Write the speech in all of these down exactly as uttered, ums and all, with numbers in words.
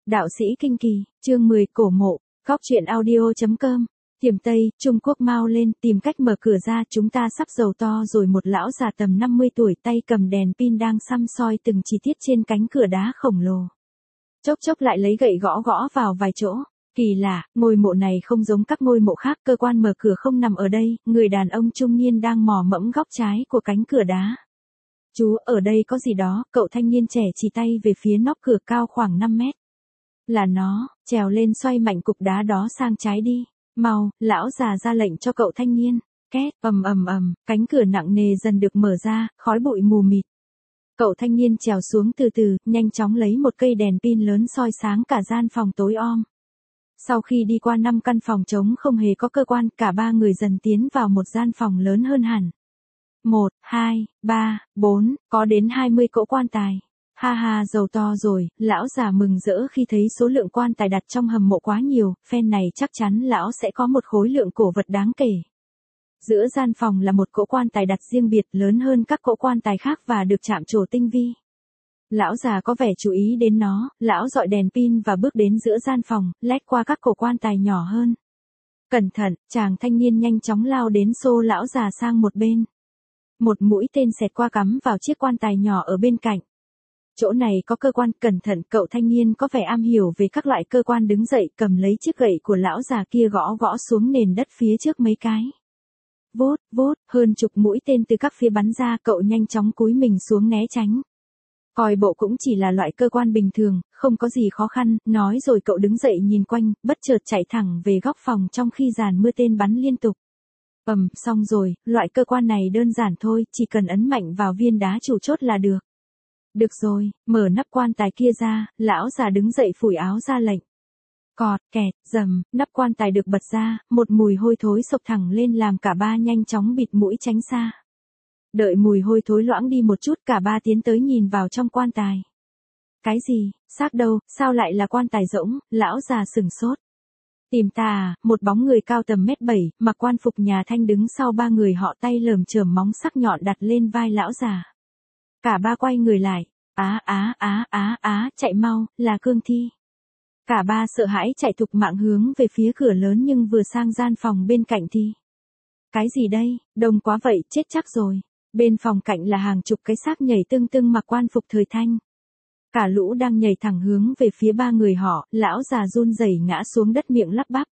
Đạo sĩ kinh kỳ, chương mười, cổ mộ, góc truyện audio.com. Tiềm Tây, Trung Quốc mau lên, tìm cách mở cửa ra, chúng ta sắp giàu to rồi. Một lão già tầm năm mươi tuổi, tay cầm đèn pin đang săm soi từng chi tiết trên cánh cửa đá khổng lồ. Chốc chốc lại lấy gậy gõ gõ vào vài chỗ. Kỳ lạ, ngôi mộ này không giống các ngôi mộ khác, cơ quan mở cửa không nằm ở đây. Người đàn ông trung niên đang mò mẫm góc trái của cánh cửa đá. Chú, ở đây có gì đó, cậu thanh niên trẻ chỉ tay về phía nóc cửa cao khoảng năm mét. Là nó, trèo lên xoay mạnh cục đá đó sang trái đi. Mau, lão già ra lệnh cho cậu thanh niên. Két, ầm ầm ầm, cánh cửa nặng nề dần được mở ra, khói bụi mù mịt. Cậu thanh niên trèo xuống từ từ, nhanh chóng lấy một cây đèn pin lớn soi sáng cả gian phòng tối om. Sau khi đi qua năm căn phòng trống không hề có cơ quan, cả ba người dần tiến vào một gian phòng lớn hơn hẳn. Một, hai, ba, bốn, có đến hai mươi cỗ quan tài. Ha ha, giàu to rồi, lão già mừng rỡ khi thấy số lượng quan tài đặt trong hầm mộ quá nhiều, phen này chắc chắn lão sẽ có một khối lượng cổ vật đáng kể. Giữa gian phòng là một cỗ quan tài đặt riêng biệt, lớn hơn các cỗ quan tài khác và được chạm trổ tinh vi. Lão già có vẻ chú ý đến nó, lão dọi đèn pin và bước đến giữa gian phòng, lách qua các cổ quan tài nhỏ hơn. Cẩn thận, chàng thanh niên nhanh chóng lao đến xô lão già sang một bên. Một mũi tên xẹt qua cắm vào chiếc quan tài nhỏ ở bên cạnh. Chỗ này có cơ quan, cẩn thận, cậu thanh niên có vẻ am hiểu về các loại cơ quan đứng dậy, cầm lấy chiếc gậy của lão già kia gõ gõ xuống nền đất phía trước mấy cái. Vốt, vốt, hơn chục mũi tên từ các phía bắn ra, cậu nhanh chóng cúi mình xuống né tránh. Coi bộ cũng chỉ là loại cơ quan bình thường, không có gì khó khăn, nói rồi cậu đứng dậy nhìn quanh, bất chợt chạy thẳng về góc phòng trong khi dàn mưa tên bắn liên tục. Ầm, xong rồi, loại cơ quan này đơn giản thôi, chỉ cần ấn mạnh vào viên đá chủ chốt là được. Được rồi, mở nắp quan tài kia ra, lão già đứng dậy phủi áo ra lệnh. Cọt, kẹt, dầm, nắp quan tài được bật ra, một mùi hôi thối xộc thẳng lên làm cả ba nhanh chóng bịt mũi tránh xa. Đợi mùi hôi thối loãng đi một chút, cả ba tiến tới nhìn vào trong quan tài. Cái gì, xác đâu, sao lại là quan tài rỗng, lão già sửng sốt. Tìm ta à, một bóng người cao tầm mét bảy, mặc quan phục nhà Thanh đứng sau ba người họ, tay lởm chởm móng sắc nhọn đặt lên vai lão già. Cả ba quay người lại, á á á á á, chạy mau, là Cương Thi. Cả ba sợ hãi chạy thục mạng hướng về phía cửa lớn nhưng vừa sang gian phòng bên cạnh thì. Cái gì đây, đông quá vậy, chết chắc rồi. Bên phòng cạnh là hàng chục cái xác nhảy tưng tưng mặc quan phục thời Thanh. Cả lũ đang nhảy thẳng hướng về phía ba người họ, lão già run rẩy ngã xuống đất miệng lắp bắp.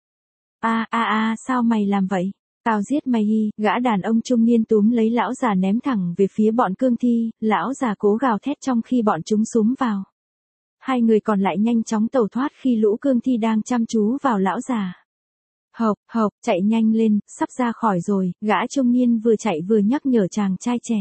A a a, sao mày làm vậy? Tao giết mày hi, gã đàn ông trung niên túm lấy lão già ném thẳng về phía bọn Cương Thi, lão già cố gào thét trong khi bọn chúng xúm vào. Hai người còn lại nhanh chóng tẩu thoát khi lũ Cương Thi đang chăm chú vào lão già. Hộc, hộc, chạy nhanh lên, sắp ra khỏi rồi, gã trung niên vừa chạy vừa nhắc nhở chàng trai trẻ.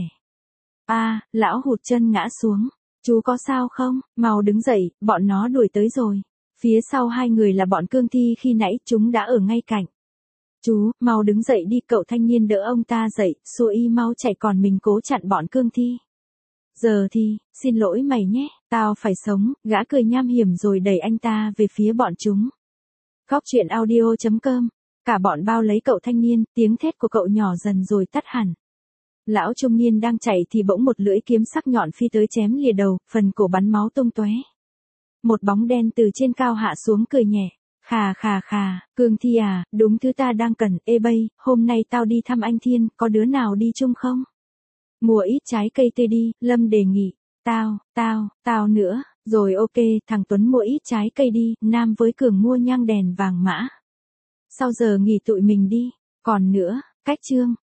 A, lão hụt chân ngã xuống. Chú có sao không? Mau đứng dậy, bọn nó đuổi tới rồi. Phía sau hai người là bọn Cương Thi khi nãy, chúng đã ở ngay cạnh. Chú, mau đứng dậy đi, cậu thanh niên đỡ ông ta dậy, xua y mau chạy còn mình cố chặn bọn Cương Thi. Giờ thì, xin lỗi mày nhé, tao phải sống, gã cười nham hiểm rồi đẩy anh ta về phía bọn chúng. Góc truyện audio.com, cả bọn bao lấy cậu thanh niên, tiếng thét của cậu nhỏ dần rồi tắt hẳn. Lão trung niên đang chạy thì bỗng một lưỡi kiếm sắc nhọn phi tới chém lìa đầu, phần cổ bắn máu tung tóe. Một bóng đen từ trên cao hạ xuống cười nhẹ. Khà khà khà, Cương Thi à, đúng thứ ta đang cần, ê bây, hôm nay tao đi thăm anh Thiên, có đứa nào đi chung không? Mua ít trái cây tươi đi, Lâm đề nghị. Tao, tao, tao nữa, rồi ok, thằng Tuấn mua ít trái cây đi, Nam với Cường mua nhang đèn vàng mã. Sau giờ nghỉ tụi mình đi, còn nữa, cách chương.